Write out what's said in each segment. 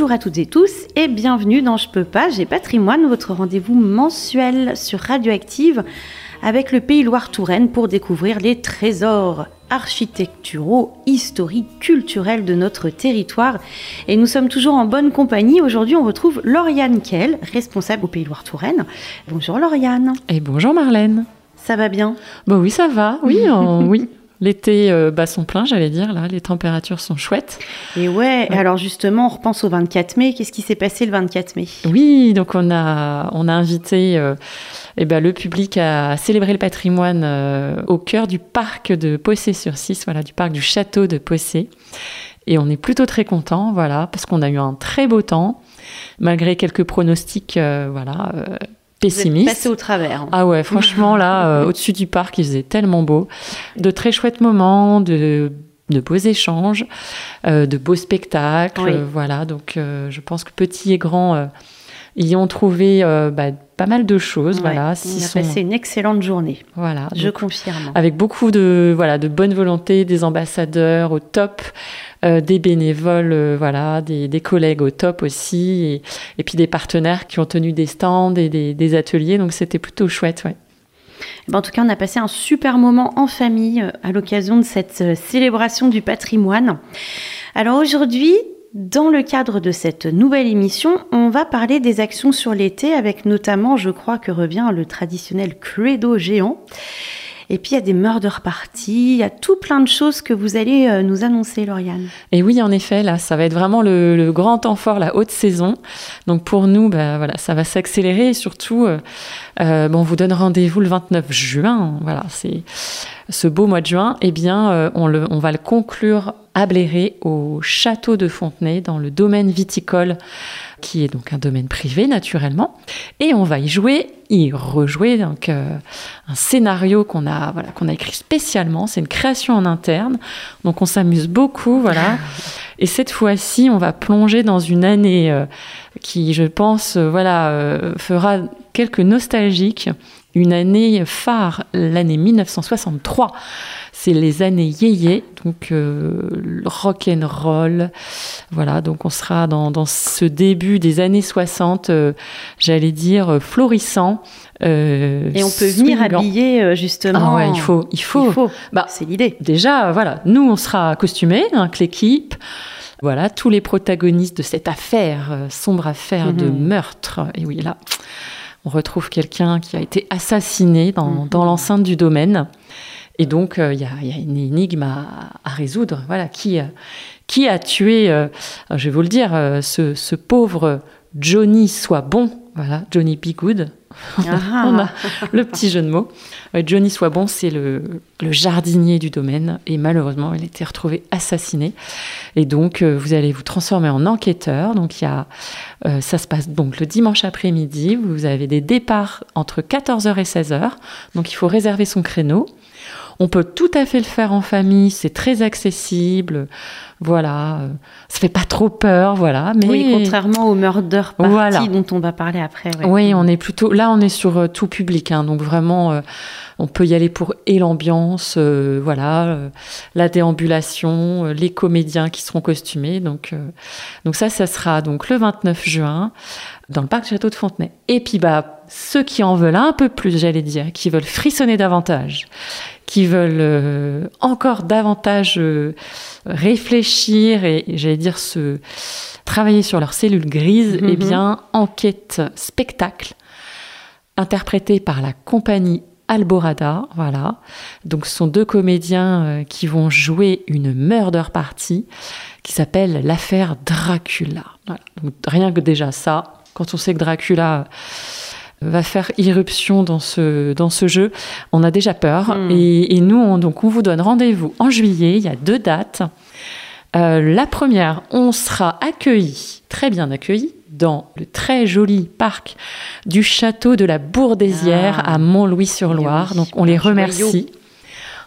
Bonjour à toutes et tous et bienvenue dans Je peux pas, j'ai patrimoine, votre rendez-vous mensuel sur Radioactive avec le Pays Loire-Touraine pour découvrir les trésors architecturaux, historiques, culturels de notre territoire. Et nous sommes toujours en bonne compagnie. Aujourd'hui, on retrouve Lauriane Kehl, responsable au Pays Loire-Touraine. Bonjour Lauriane. Et bonjour Marlène. Ça va bien ? Oui, ça va. Oui, oui. L'été bat son plein, j'allais dire. Là, les températures sont chouettes. Et ouais. Alors justement, on repense au 24 mai. Qu'est-ce qui s'est passé le 24 mai ? Oui, donc on a invité le public à célébrer le patrimoine au cœur du parc de Possé-sur-Cisse, voilà, du parc du château de Possé. Et on est plutôt très contents, voilà, parce qu'on a eu un très beau temps, malgré quelques pronostics, pessimiste. Vous êtes passé au travers. Ah ouais, franchement, là, au-dessus du parc, il faisait tellement beau. De très chouettes moments, de beaux échanges, de beaux spectacles. Oui. Voilà, donc je pense que petits et grands y ont trouvé pas mal de choses. Ouais, voilà, on a passé une excellente journée. Voilà, Je confirme. avec beaucoup de bonne volonté, des ambassadeurs au top, des bénévoles, des collègues au top aussi, et puis des partenaires qui ont tenu des stands et des ateliers, donc c'était plutôt chouette, ouais. En tout cas, on a passé un super moment en famille à l'occasion de cette célébration du patrimoine. Alors aujourd'hui, dans le cadre de cette nouvelle émission, on va parler des actions sur l'été avec notamment, je crois que revient le traditionnel Cluedo géant. Et puis, il y a des murder parties, il y a tout plein de choses que vous allez nous annoncer, Lauriane. Et oui, en effet, là, ça va être vraiment le grand temps fort, la haute saison. Donc, pour nous, ça va s'accélérer. Et surtout, on vous donne rendez-vous le 29 juin. Voilà, c'est ce beau mois de juin. Eh bien, on va le conclure à Bléré, au château de Fontenay, dans le domaine viticole, qui est donc un domaine privé, naturellement. Et on va y rejouer donc, un scénario qu'on a écrit spécialement. C'est une création en interne. Donc, on s'amuse beaucoup, voilà. Et cette fois-ci, on va plonger dans une année qui, je pense, fera quelques nostalgiques. Une année phare, l'année 1963. C'est les années yéyé, donc rock'n'roll. Voilà, donc on sera dans ce début des années 60, j'allais dire florissant. Et on peut venir habiller justement. Ah ouais, il faut. C'est l'idée. Déjà, voilà, nous on sera costumés, avec l'équipe. Voilà, tous les protagonistes de cette sombre affaire de meurtre. Et oui, là, on retrouve quelqu'un qui a été assassiné dans l'enceinte du domaine. Et donc, il y a une énigme à résoudre. Voilà, qui a tué, je vais vous le dire, ce pauvre Johnny Soit Bon. Voilà, Johnny Be Good. On a le petit jeu de mots. Johnny Soit Bon, c'est le jardinier du domaine. Et malheureusement, il a été retrouvé assassiné. Et donc, vous allez vous transformer en enquêteur. Donc, ça se passe donc le dimanche après-midi. Vous avez des départs entre 14h et 16h. Donc, il faut réserver son créneau. On peut tout à fait le faire en famille, c'est très accessible, voilà, ça fait pas trop peur, voilà. Mais oui, contrairement au murder party dont on va parler après. Ouais. Oui, on est sur tout public, hein, donc vraiment, on peut y aller pour l'ambiance, la déambulation, les comédiens qui seront costumés, donc ça sera donc le 29 juin dans le parc du château de Fontenay. Et puis ceux qui en veulent un peu plus, j'allais dire, qui veulent frissonner davantage, qui veulent encore davantage réfléchir et j'allais dire travailler sur leur cellule grise, eh bien, enquête spectacle, interprété par la compagnie Alborada, voilà. Donc, ce sont deux comédiens qui vont jouer une murder party qui s'appelle l'affaire Dracula. Voilà. Donc, rien que déjà ça, quand on sait que Dracula va faire irruption dans ce jeu, on a déjà peur. Et nous, on vous donne rendez-vous en juillet. Il y a 2 dates. La première, on sera très bien accueillis, dans le très joli parc du château de la Bourdésière à Montlouis-sur-Loire. Donc, on les remercie.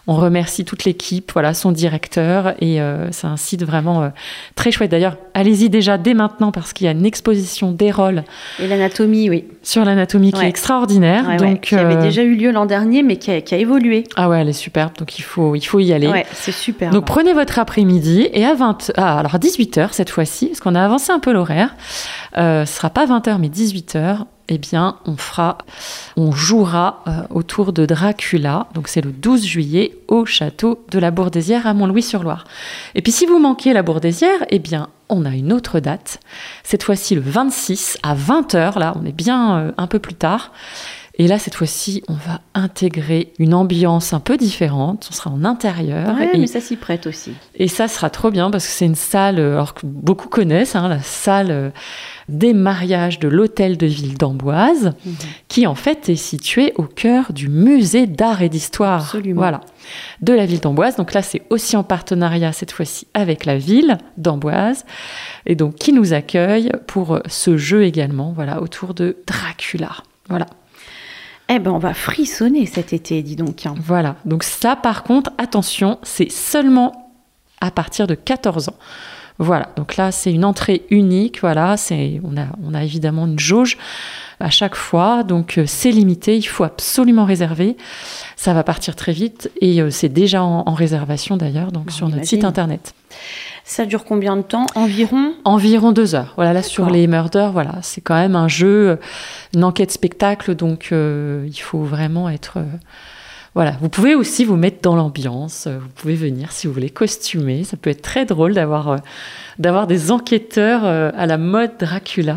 On remercie toute l'équipe, voilà, son directeur, et c'est un site vraiment très chouette. D'ailleurs, allez-y déjà dès maintenant parce qu'il y a une exposition d'Hérole. Et l'anatomie, oui. Sur l'anatomie qui est extraordinaire. Ouais, donc, qui avait déjà eu lieu l'an dernier, mais qui a évolué. Ah ouais, elle est superbe, donc il faut y aller. Ouais, c'est super. Donc prenez votre après-midi et à 18h cette fois-ci, parce qu'on a avancé un peu l'horaire, ce sera pas 20h mais 18h. Eh bien, on jouera autour de Dracula. Donc, c'est le 12 juillet au château de la Bourdaissière à Montlouis-sur-Loire. Et puis, si vous manquez la Bourdaissière, eh bien, on a une autre date. Cette fois-ci, le 26 à 20h. Là, on est bien un peu plus tard. Et là, cette fois-ci, on va intégrer une ambiance un peu différente. On sera en intérieur. Ouais, mais ça s'y prête aussi. Et ça sera trop bien parce que c'est une salle, alors que beaucoup connaissent, la salle des mariages de l'hôtel de ville d'Amboise, qui en fait est située au cœur du musée d'art et d'histoire. Absolument. Voilà, de la ville d'Amboise. Donc là, c'est aussi en partenariat cette fois-ci avec la ville d'Amboise, et donc qui nous accueille pour ce jeu également, voilà, autour de Dracula. Voilà. Eh ben, on va frissonner cet été, dis donc. Voilà. Donc ça, par contre, attention, c'est seulement à partir de 14 ans. Voilà. Donc là, c'est une entrée unique. Voilà. On a évidemment une jauge à chaque fois. Donc c'est limité. Il faut absolument réserver. Ça va partir très vite. Et c'est déjà en réservation d'ailleurs, donc sur notre site internet. Ça dure combien de temps environ ? Environ 2 heures. Voilà, là sur les Murders, voilà, c'est quand même un jeu, une enquête spectacle, donc il faut vraiment être. Voilà, vous pouvez aussi vous mettre dans l'ambiance. Vous pouvez venir si vous voulez costumer. Ça peut être très drôle d'avoir des enquêteurs à la mode Dracula.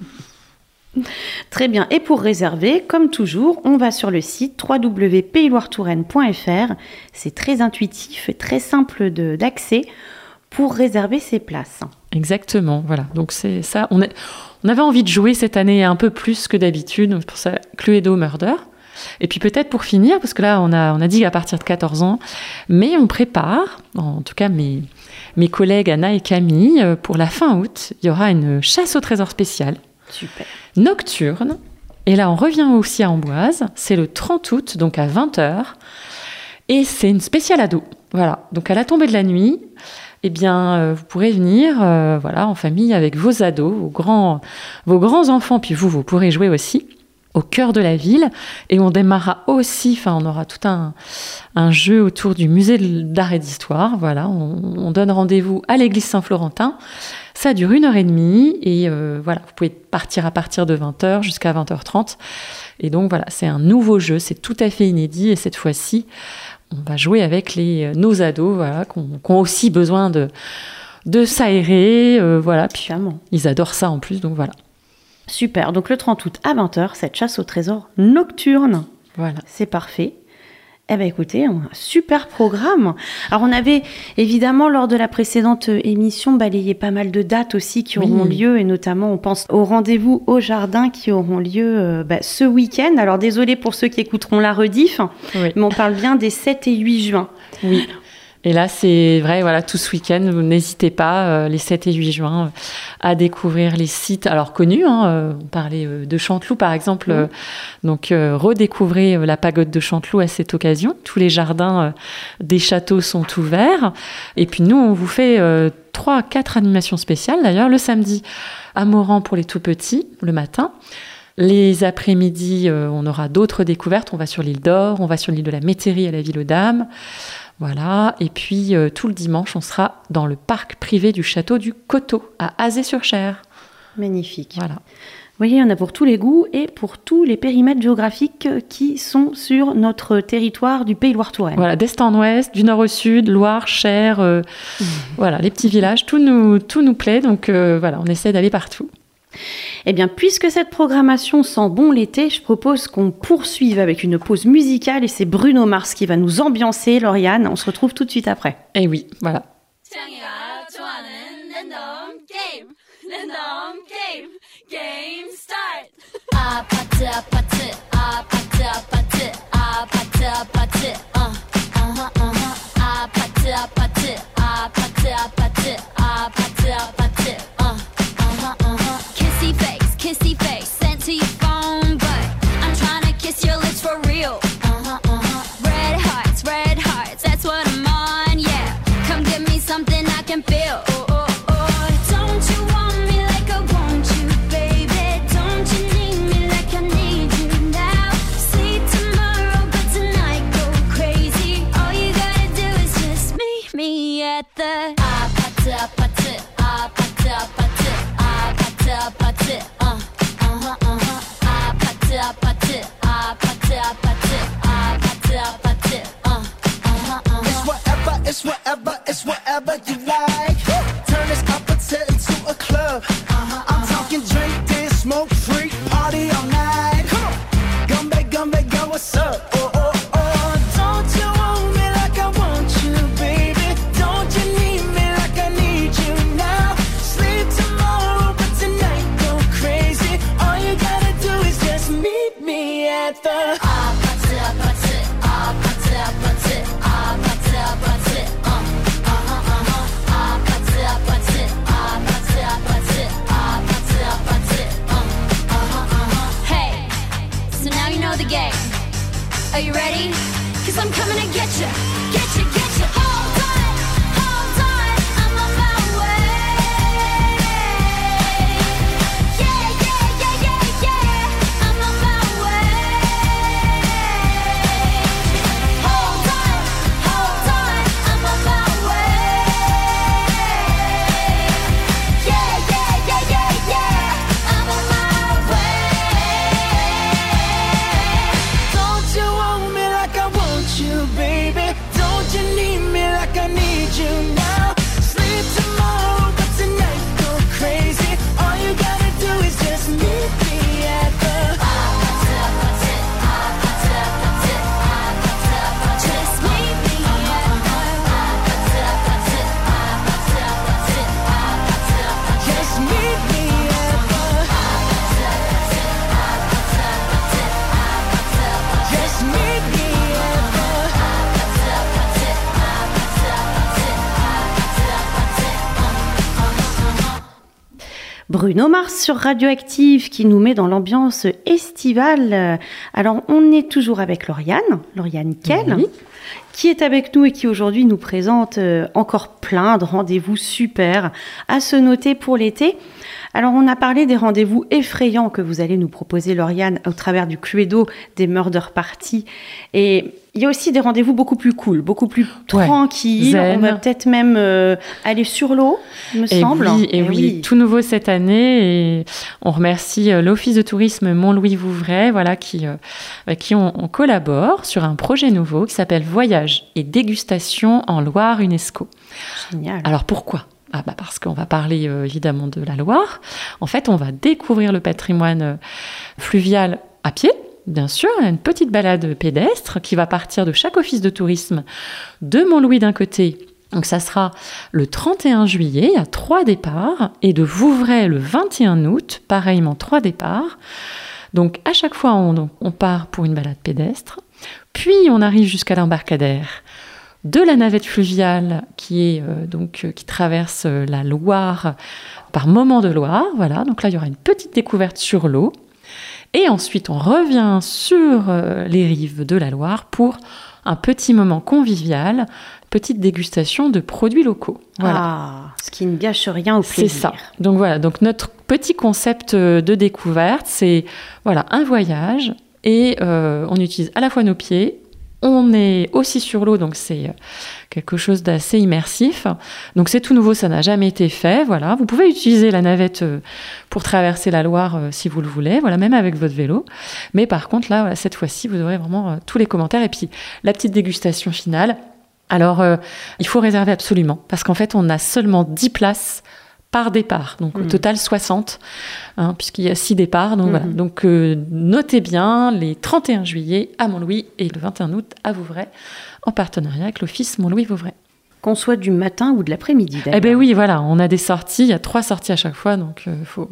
Très bien. Et pour réserver, comme toujours, on va sur le site www.payloiretouraine.fr. C'est très intuitif et très simple d'accès pour réserver ses places. Exactement, voilà. Donc c'est ça. On avait envie de jouer cette année un peu plus que d'habitude. C'est pour ça, Cluedo Murder. Et puis peut-être pour finir, parce que là on a dit à partir de 14 ans, mais on prépare, en tout cas mes collègues Anna et Camille, pour la fin août, il y aura une chasse au trésor spéciale. Super. Nocturne. Et là on revient aussi à Amboise. C'est le 30 août, donc à 20h. Et c'est une spéciale ado. Voilà. Donc à la tombée de la nuit, eh bien, vous pourrez venir voilà, en famille avec vos ados, vos grands enfants, puis vous pourrez jouer aussi au cœur de la ville. Et on démarrera aussi, on aura tout un jeu autour du musée d'art et d'histoire. Voilà, on donne rendez-vous à l'église Saint-Florentin. Ça dure 1h30 et voilà, vous pouvez partir à partir de 20h jusqu'à 20h30. Et donc voilà, c'est un nouveau jeu, c'est tout à fait inédit et cette fois-ci, on va jouer avec nos ados, voilà, qui ont aussi besoin de s'aérer, voilà. Puis ils adorent ça en plus, donc voilà. Super. Donc le 30 août à 20h, cette chasse au trésor nocturne. Voilà. C'est parfait. Eh bien écoutez, on a un super programme. Alors on avait évidemment lors de la précédente émission balayé pas mal de dates aussi qui auront lieu, et notamment on pense aux rendez-vous au jardin qui auront lieu ce week-end. Alors désolé pour ceux qui écouteront la rediff, mais on parle bien des 7 et 8 juin. Oui. Et là, c'est vrai, voilà, tout ce week-end, vous n'hésitez pas, les 7 et 8 juin, à découvrir les sites, alors connus, on parlait de Chanteloup, par exemple, donc redécouvrez la pagode de Chanteloup à cette occasion. Tous les jardins des châteaux sont ouverts. Et puis nous, on vous fait 3 à 4 animations spéciales, d'ailleurs, le samedi à Moran pour les tout-petits, le matin. Les après-midi, on aura d'autres découvertes. On va sur l'île d'Or, on va sur l'île de la Métairie à la Ville aux Dames. Voilà, et puis tout le dimanche, on sera dans le parc privé du château du Coteau, à Azé-sur-Cher. Magnifique. Voilà. Vous voyez, il y en a pour tous les goûts et pour tous les périmètres géographiques qui sont sur notre territoire du Pays Loire-Touraine. Voilà, d'est en ouest, du nord au sud, Loire, Cher, voilà, les petits villages, tout nous plaît, donc voilà, on essaie d'aller partout. Eh bien, puisque cette programmation sent bon l'été, je propose qu'on poursuive avec une pause musicale et c'est Bruno Mars qui va nous ambiancer. Lauriane, on se retrouve tout de suite après. Eh oui, voilà. Kissy face sent to your phone, but I'm trying to kiss your lips for real. Red hearts, party all night. Come back, girl, what's up? Oh, oh, oh. Don't you want me like I want you, baby? Don't you need me like I need you now? Sleep tomorrow, but tonight go crazy. All you gotta do is just meet me at the Are you ready? 'Cause I'm coming to get you, get you, get you. Hold on, I'm on my way. Yeah, yeah, yeah, yeah, yeah, I'm on my way. Hold on, I'm on my way. Yeah, yeah, yeah, yeah, yeah, I'm on my way. Don't you want me like I want you, baby? Don't you need me like I need you now? Sleep tomorrow, but tonight go crazy. All you gotta do is just meet me at the Just meet me just meet me at the just meet me at the Bruno Mars sur Radioactive qui nous met dans l'ambiance estivale. Alors, on est toujours avec Lauriane Kell, Oui. qui est avec nous et qui aujourd'hui nous présente encore plein de rendez-vous super à se noter pour l'été. Alors, on a parlé des rendez-vous effrayants que vous allez nous proposer, Lauriane, au travers du Cluedo des Murder Party. Et il y a aussi des rendez-vous beaucoup plus cool, beaucoup plus Ouais, tranquilles. zen. On va peut-être même aller sur l'eau, il me semble. Et oui, tout nouveau cette année. Et on remercie l'Office de tourisme Mont-Louis-Vouvray, voilà, avec qui on collabore sur un projet nouveau qui s'appelle Voyage et dégustation en Loire UNESCO. Génial. Alors pourquoi ? Parce qu'on va parler évidemment de la Loire. En fait, on va découvrir le patrimoine fluvial à pied. Bien sûr, il y a une petite balade pédestre qui va partir de chaque office de tourisme de Mont-Louis d'un côté. Donc ça sera le 31 juillet, il y a 3 départs, et de Vouvray le 21 août, pareillement 3 départs. Donc à chaque fois, on part pour une balade pédestre, puis on arrive jusqu'à l'embarcadère de la navette fluviale qui traverse la Loire par moment de Loire. Voilà, donc là il y aura une petite découverte sur l'eau. Et ensuite, on revient sur les rives de la Loire pour un petit moment convivial, petite dégustation de produits locaux. Voilà. Ah, ce qui ne gâche rien au plaisir. C'est ça. Donc voilà, donc notre petit concept de découverte, c'est voilà, un voyage et on utilise à la fois nos pieds. On est aussi sur l'eau, donc c'est quelque chose d'assez immersif. Donc c'est tout nouveau, ça n'a jamais été fait. Voilà, vous pouvez utiliser la navette pour traverser la Loire si vous le voulez, voilà, même avec votre vélo. Mais par contre, là, voilà, cette fois-ci, vous aurez vraiment tous les commentaires et puis la petite dégustation finale. Alors, il faut réserver absolument parce qu'en fait, on a seulement 10 places par départ, donc au total 60, puisqu'il y a 6 départs. Donc voilà. Donc notez bien les 31 juillet à Mont-Louis et le 21 août à Vouvray, en partenariat avec l'Office Mont-Louis-Vouvray. Qu'on soit du matin ou de l'après-midi, d'ailleurs. Eh bien oui, voilà, on a des sorties, il y a 3 sorties à chaque fois, donc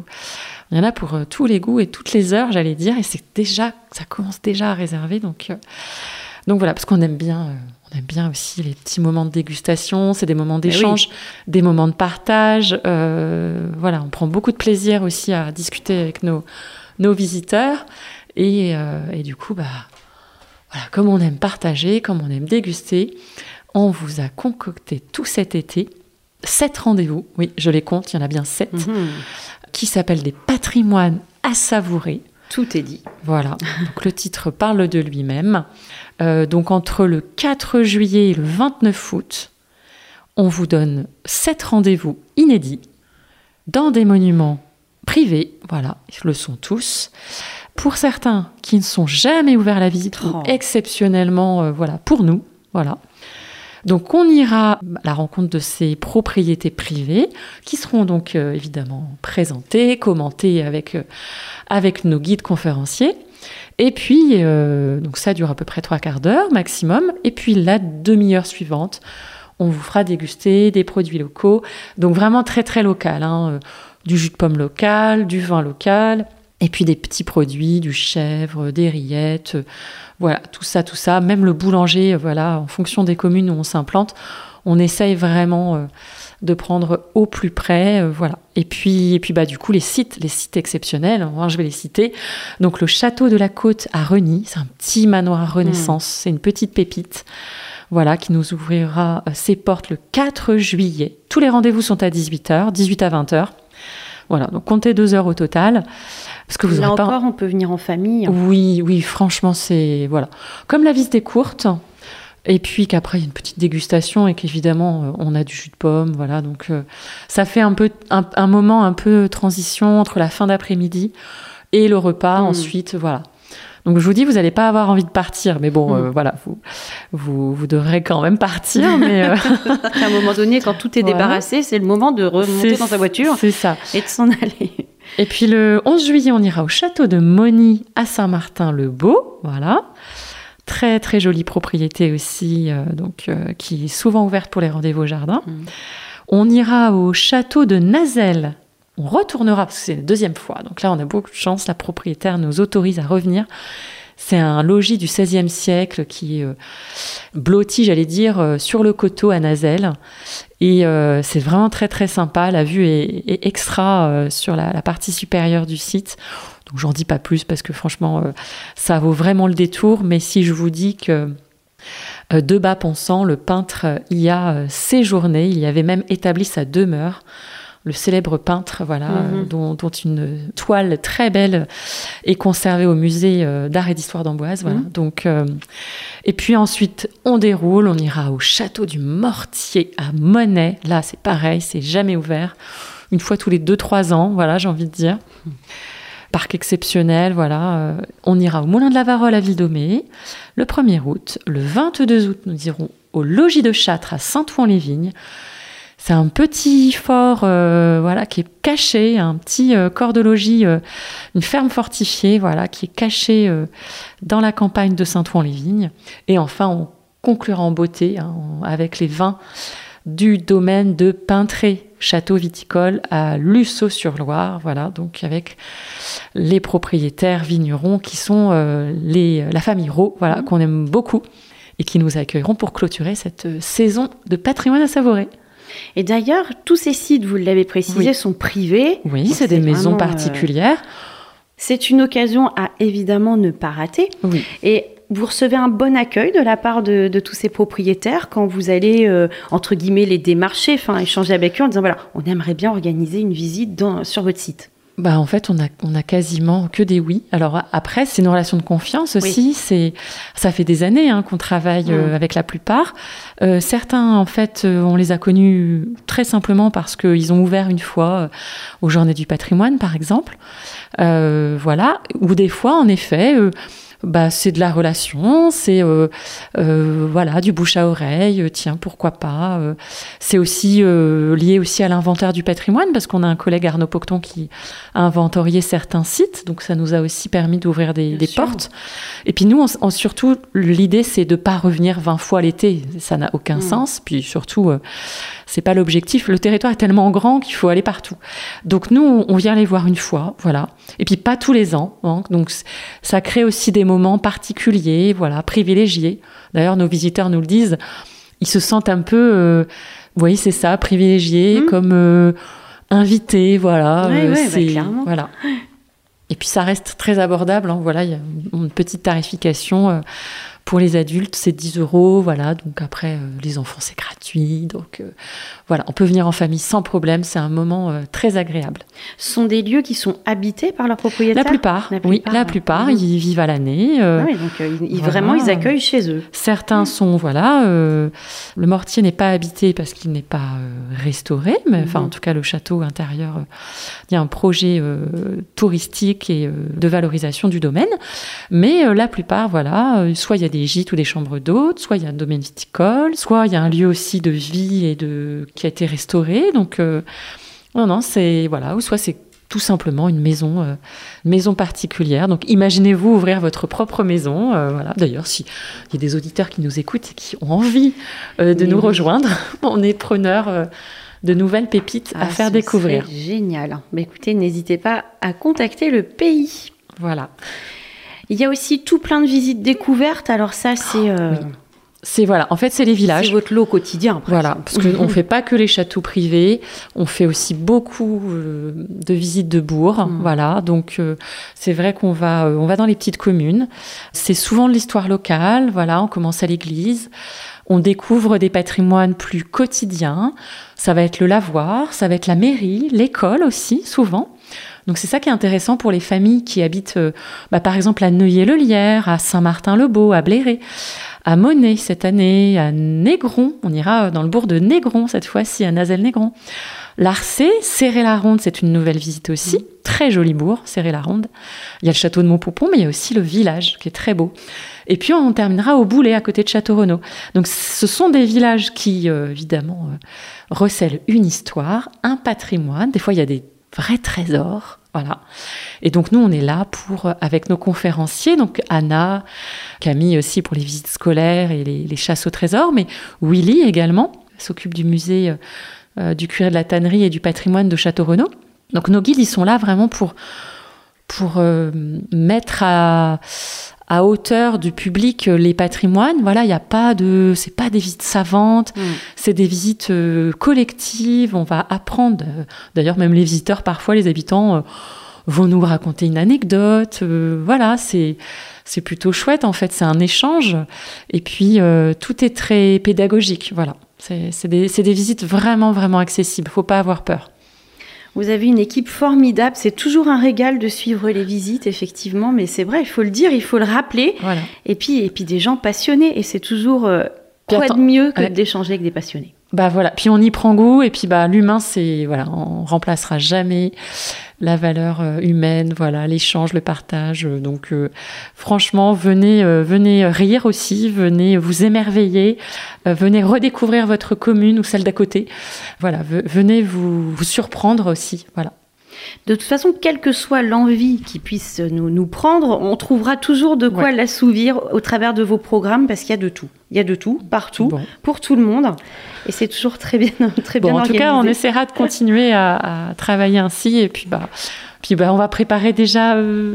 il y en a pour tous les goûts et toutes les heures, j'allais dire, et ça commence déjà à réserver, donc voilà, parce qu'on aime bien... On aime bien aussi les petits moments de dégustation, c'est des moments d'échange, des moments de partage. Voilà, on prend beaucoup de plaisir aussi à discuter avec nos visiteurs. Et du coup, voilà, comme on aime partager, comme on aime déguster, on vous a concocté tout cet été 7 rendez-vous. Oui, je les compte, il y en a bien 7, qui s'appellent des patrimoines à savourer. Tout est dit. Voilà, donc le titre parle de lui-même. Donc entre le 4 juillet et le 29 août, on vous donne 7 rendez-vous inédits dans des monuments privés. Voilà, ils le sont tous. Pour certains qui ne sont jamais ouverts à la visite, ou exceptionnellement, voilà, pour nous. Voilà. Donc on ira à la rencontre de ces propriétés privées qui seront donc évidemment présentées, commentées avec nos guides conférenciers. Et puis, donc ça dure à peu près 3/4 d'heure maximum. Et puis la demi-heure suivante, on vous fera déguster des produits locaux. Donc vraiment très très local, hein, du jus de pomme local, du vin local, et puis des petits produits, du chèvre, des rillettes, voilà, tout ça. Même le boulanger, voilà, en fonction des communes où on s'implante, on essaye vraiment de prendre au plus près, voilà. Et puis du coup les sites exceptionnels, hein, je vais les citer. Donc le château de la Côte à Reny, c'est un petit manoir Renaissance, c'est une petite pépite. Voilà, qui nous ouvrira ses portes le 4 juillet. Tous les rendez-vous sont à 18h, 18 à 20h. Voilà, donc comptez 2 heures au total. Parce que vous Là aurez encore, on peut venir en famille. Oui, franchement, c'est... Voilà. Comme la visite est courte, et puis qu'après, il y a une petite dégustation, et qu'évidemment, on a du jus de pomme, voilà. Donc, ça fait un moment un peu transition entre la fin d'après-midi et le repas, ensuite, voilà. Donc je vous dis, vous n'allez pas avoir envie de partir, mais bon, voilà, vous devrez quand même partir. Mais À un moment donné, quand tout est Voilà. débarrassé, c'est le moment de remonter dans sa voiture C'est ça. et de s'en aller. Et puis le 11 juillet, on ira au château de Mauny à Saint-Martin-le-Beau, voilà. Très très jolie propriété aussi, qui est souvent ouverte pour les rendez-vous au jardin. On ira au château de Nazelles. On retournera, parce que c'est la 2e fois. Donc là, on a beaucoup de chance. La propriétaire nous autorise à revenir. C'est un logis du XVIe siècle qui est blotti, j'allais dire, sur le coteau à Nazelles. Et c'est vraiment très, très sympa. La vue est extra sur la partie supérieure du site. Donc, j'en dis pas plus parce que franchement, ça vaut vraiment le détour. Mais si je vous dis que Debat-Ponsant, le peintre, y a séjourné, il y avait même établi sa demeure. Le célèbre peintre, voilà, dont une toile très belle est conservée au musée d'art et d'histoire d'Amboise. Voilà. Donc, et puis ensuite, on déroule, on ira au château du Mortier à Monnet. Là, c'est pareil, c'est jamais ouvert. Une fois tous les 2-3 ans, voilà, j'ai envie de dire. Parc exceptionnel, voilà. On ira au Moulin de la Varole à Ville-d'Aumée le 1er août. Le 22 août, nous irons au logis de Châtres à Saint-Ouen-les-Vignes. C'est un petit fort voilà, qui est caché, un petit corps de logis, une ferme fortifiée voilà, qui est cachée dans la campagne de Saint-Ouen-les-Vignes. Et enfin, on conclura en beauté avec les vins du domaine de Pintré, château viticole à Lussau-sur-Loire. Voilà, donc avec les propriétaires vignerons qui sont la famille Rau, voilà, qu'on aime beaucoup et qui nous accueilleront pour clôturer cette saison de patrimoine à savourer. Et d'ailleurs, tous ces sites, vous l'avez précisé, sont privés. Oui, Donc, c'est des maisons vraiment, particulières. C'est une occasion à évidemment ne pas rater. Oui. Et vous recevez un bon accueil de la part de tous ces propriétaires quand vous allez, entre guillemets, les démarcher, enfin échanger avec eux en disant, voilà, on aimerait bien organiser une visite sur votre site. Bah, en fait, on a quasiment que des oui. Alors après, c'est une relation de confiance aussi. Oui. Ça fait des années qu'on travaille avec la plupart. Certains, en fait, on les a connus très simplement parce qu'ils ont ouvert une fois aux Journées du patrimoine, par exemple. Voilà. Ou des fois, en effet... c'est de la relation, c'est voilà, du bouche à oreille, tiens, pourquoi pas. C'est aussi lié aussi à l'inventaire du patrimoine, parce qu'on a un collègue Arnaud Pocton qui a inventorié certains sites, donc ça nous a aussi permis d'ouvrir des portes. Et puis nous, surtout, l'idée, c'est de ne pas revenir 20 fois l'été, ça n'a aucun sens, puis surtout, c'est pas l'objectif. Le territoire est tellement grand qu'il faut aller partout. Donc nous, on vient les voir une fois, voilà, et puis pas tous les ans, hein. Donc ça crée aussi des moments particuliers, voilà, privilégiés. D'ailleurs, nos visiteurs nous le disent, ils se sentent un peu, vous voyez, c'est ça, privilégiés, comme invités, voilà. Oui, clairement. Voilà. Et puis ça reste très abordable, hein, voilà, il y a une petite tarification. Pour les adultes, c'est 10 €, voilà. Donc après, les enfants, c'est gratuit. Donc voilà, on peut venir en famille sans problème. C'est un moment très agréable. Ce sont des lieux qui sont habités par leurs propriétaires ? La plupart. La plupart, ils vivent à l'année. Oui, donc vraiment, ils accueillent chez eux. Certains sont, voilà, le Mortier n'est pas habité parce qu'il n'est pas restauré, mais enfin, en tout cas, le château intérieur, il y a un projet touristique et de valorisation du domaine. Mais la plupart, voilà, soit il y a des des gîtes ou des chambres d'hôtes, soit il y a un domaine viticole, soit il y a un lieu aussi de vie qui a été restauré. Donc, non, c'est, voilà, ou soit c'est tout simplement une maison particulière. Donc, imaginez-vous ouvrir votre propre maison. Voilà. D'ailleurs, s'il y a des auditeurs qui nous écoutent et qui ont envie de nous rejoindre, on est preneurs de nouvelles pépites à faire découvrir. C'est génial. Mais écoutez, n'hésitez pas à contacter le pays. Voilà. Il y a aussi tout plein de visites découvertes. Alors ça, c'est... En fait, c'est les villages. C'est votre lot quotidien. Presque. Voilà, parce qu'on ne fait pas que les châteaux privés, on fait aussi beaucoup de visites de bourgs. Voilà, donc c'est vrai qu'on va dans les petites communes. C'est souvent de l'histoire locale. Voilà, on commence à l'église. On découvre des patrimoines plus quotidiens. Ça va être le lavoir, ça va être la mairie, l'école aussi, souvent. Donc c'est ça qui est intéressant pour les familles qui habitent, par exemple, à Neuilly-le-Lierre, à Saint-Martin-le-Beau, à Bléré, à Monet cette année, à Négron. On ira dans le bourg de Négron cette fois-ci, à Nazelles-Négron. Larcé, Céré-la-Ronde, c'est une nouvelle visite aussi. Très joli bourg, Céré-la-Ronde. Il y a le château de Montpoupon, mais il y a aussi le village qui est très beau. Et puis on terminera au Boulay, à côté de Château-Renaud. Donc ce sont des villages qui, évidemment, recèlent une histoire, un patrimoine. Des fois, il y a des vrais trésors. Voilà. Et donc, nous, on est là avec nos conférenciers, donc Anna, Camille aussi pour les visites scolaires et les chasses au trésor, mais Willy également s'occupe du musée du curé de la tannerie et du patrimoine de Château-Renaud. Donc, nos guides, ils sont là vraiment pour mettre à hauteur du public les patrimoines. Voilà, c'est pas des visites savantes, c'est des visites collectives. On va apprendre. D'ailleurs, même les visiteurs, parfois, les habitants vont nous raconter une anecdote. Voilà, c'est plutôt chouette en fait. C'est un échange. Et puis tout est très pédagogique. Voilà, c'est des visites vraiment vraiment accessibles. Faut pas avoir peur. Vous avez une équipe formidable. C'est toujours un régal de suivre les visites, effectivement. Mais c'est vrai, il faut le dire, il faut le rappeler. Voilà. Et puis des gens passionnés. Et c'est toujours quoi de mieux que d'échanger avec des passionnés. Voilà. Puis on y prend goût. Et puis l'humain, on remplacera jamais la valeur humaine. Voilà, l'échange, le partage. Donc franchement, venez rire aussi. Venez vous émerveiller. Venez redécouvrir votre commune ou celle d'à côté. Voilà, venez vous surprendre aussi. Voilà. De toute façon, quelle que soit l'envie qui puisse nous prendre, on trouvera toujours de quoi l'assouvir au travers de vos programmes, parce qu'il y a de tout. Il y a de tout, partout, pour tout le monde. Et c'est toujours très bien organisé. En tout cas, on essaiera de continuer à travailler ainsi. Et puis, on va préparer déjà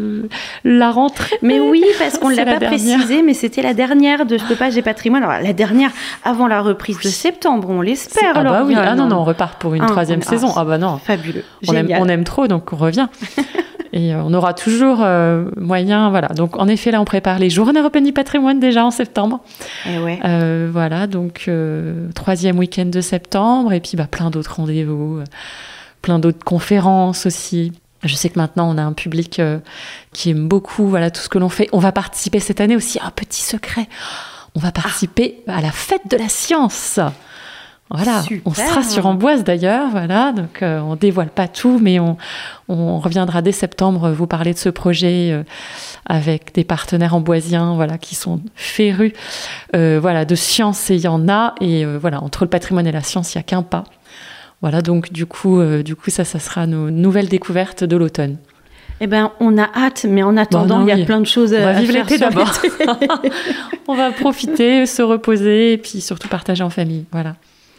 la rentrée. Mais oui, parce qu'on ne l'a pas précisé, mais c'était la dernière de Je Page et Patrimoine. Alors, la dernière avant la reprise de septembre, on l'espère. Oui. Non, on repart pour une troisième saison. Non. Fabuleux. On aime trop, donc on revient. Et on aura toujours moyen, voilà. Donc, en effet, là, on prépare les Journées européennes du patrimoine déjà en septembre. Et voilà, donc 3e week-end de septembre. Et puis, plein d'autres rendez-vous, plein d'autres conférences aussi. Je sais que maintenant, on a un public qui aime beaucoup tout ce que l'on fait. On va participer cette année aussi, un petit secret. On va participer à la fête de la science. Voilà, super. On sera sur Amboise d'ailleurs, voilà, donc on dévoile pas tout, mais on reviendra dès septembre vous parler de ce projet avec des partenaires amboisiens, voilà, qui sont férus, de science, et il y en a, et entre le patrimoine et la science, il y a qu'un pas. Voilà, donc du coup, ça sera nos nouvelles découvertes de l'automne. Eh bien, on a hâte, mais en attendant, il y a plein de choses à faire. On va vivre l'été d'abord. On va profiter, se reposer, et puis surtout partager en famille, voilà.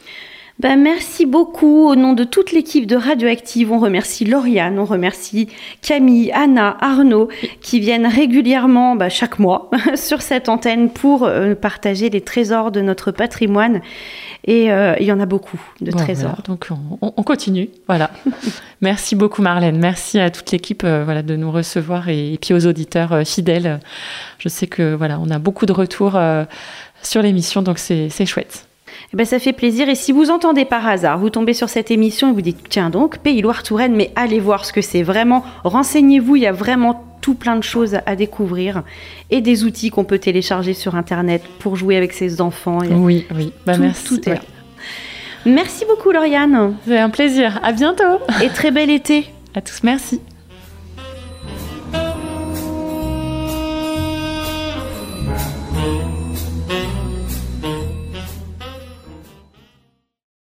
Merci beaucoup. Au nom de toute l'équipe de Radioactive, on remercie Lauriane, on remercie Camille, Anna, Arnaud, qui viennent régulièrement, chaque mois, sur cette antenne pour partager les trésors de notre patrimoine. Et il y en a beaucoup de trésors. Voilà, donc on continue. Voilà. Merci beaucoup Marlène. Merci à toute l'équipe de nous recevoir et puis aux auditeurs fidèles. Je sais que on a beaucoup de retours sur l'émission, donc c'est chouette. Ça fait plaisir. Et si vous entendez par hasard, vous tombez sur cette émission et vous dites tiens donc, Pays Loire-Touraine, mais allez voir ce que c'est vraiment. Renseignez-vous, il y a vraiment tout plein de choses à découvrir et des outils qu'on peut télécharger sur Internet pour jouer avec ses enfants. Oui. Merci. Tout est là. Merci beaucoup Lauriane. C'est un plaisir. À bientôt. Et très bel été. À tous, merci.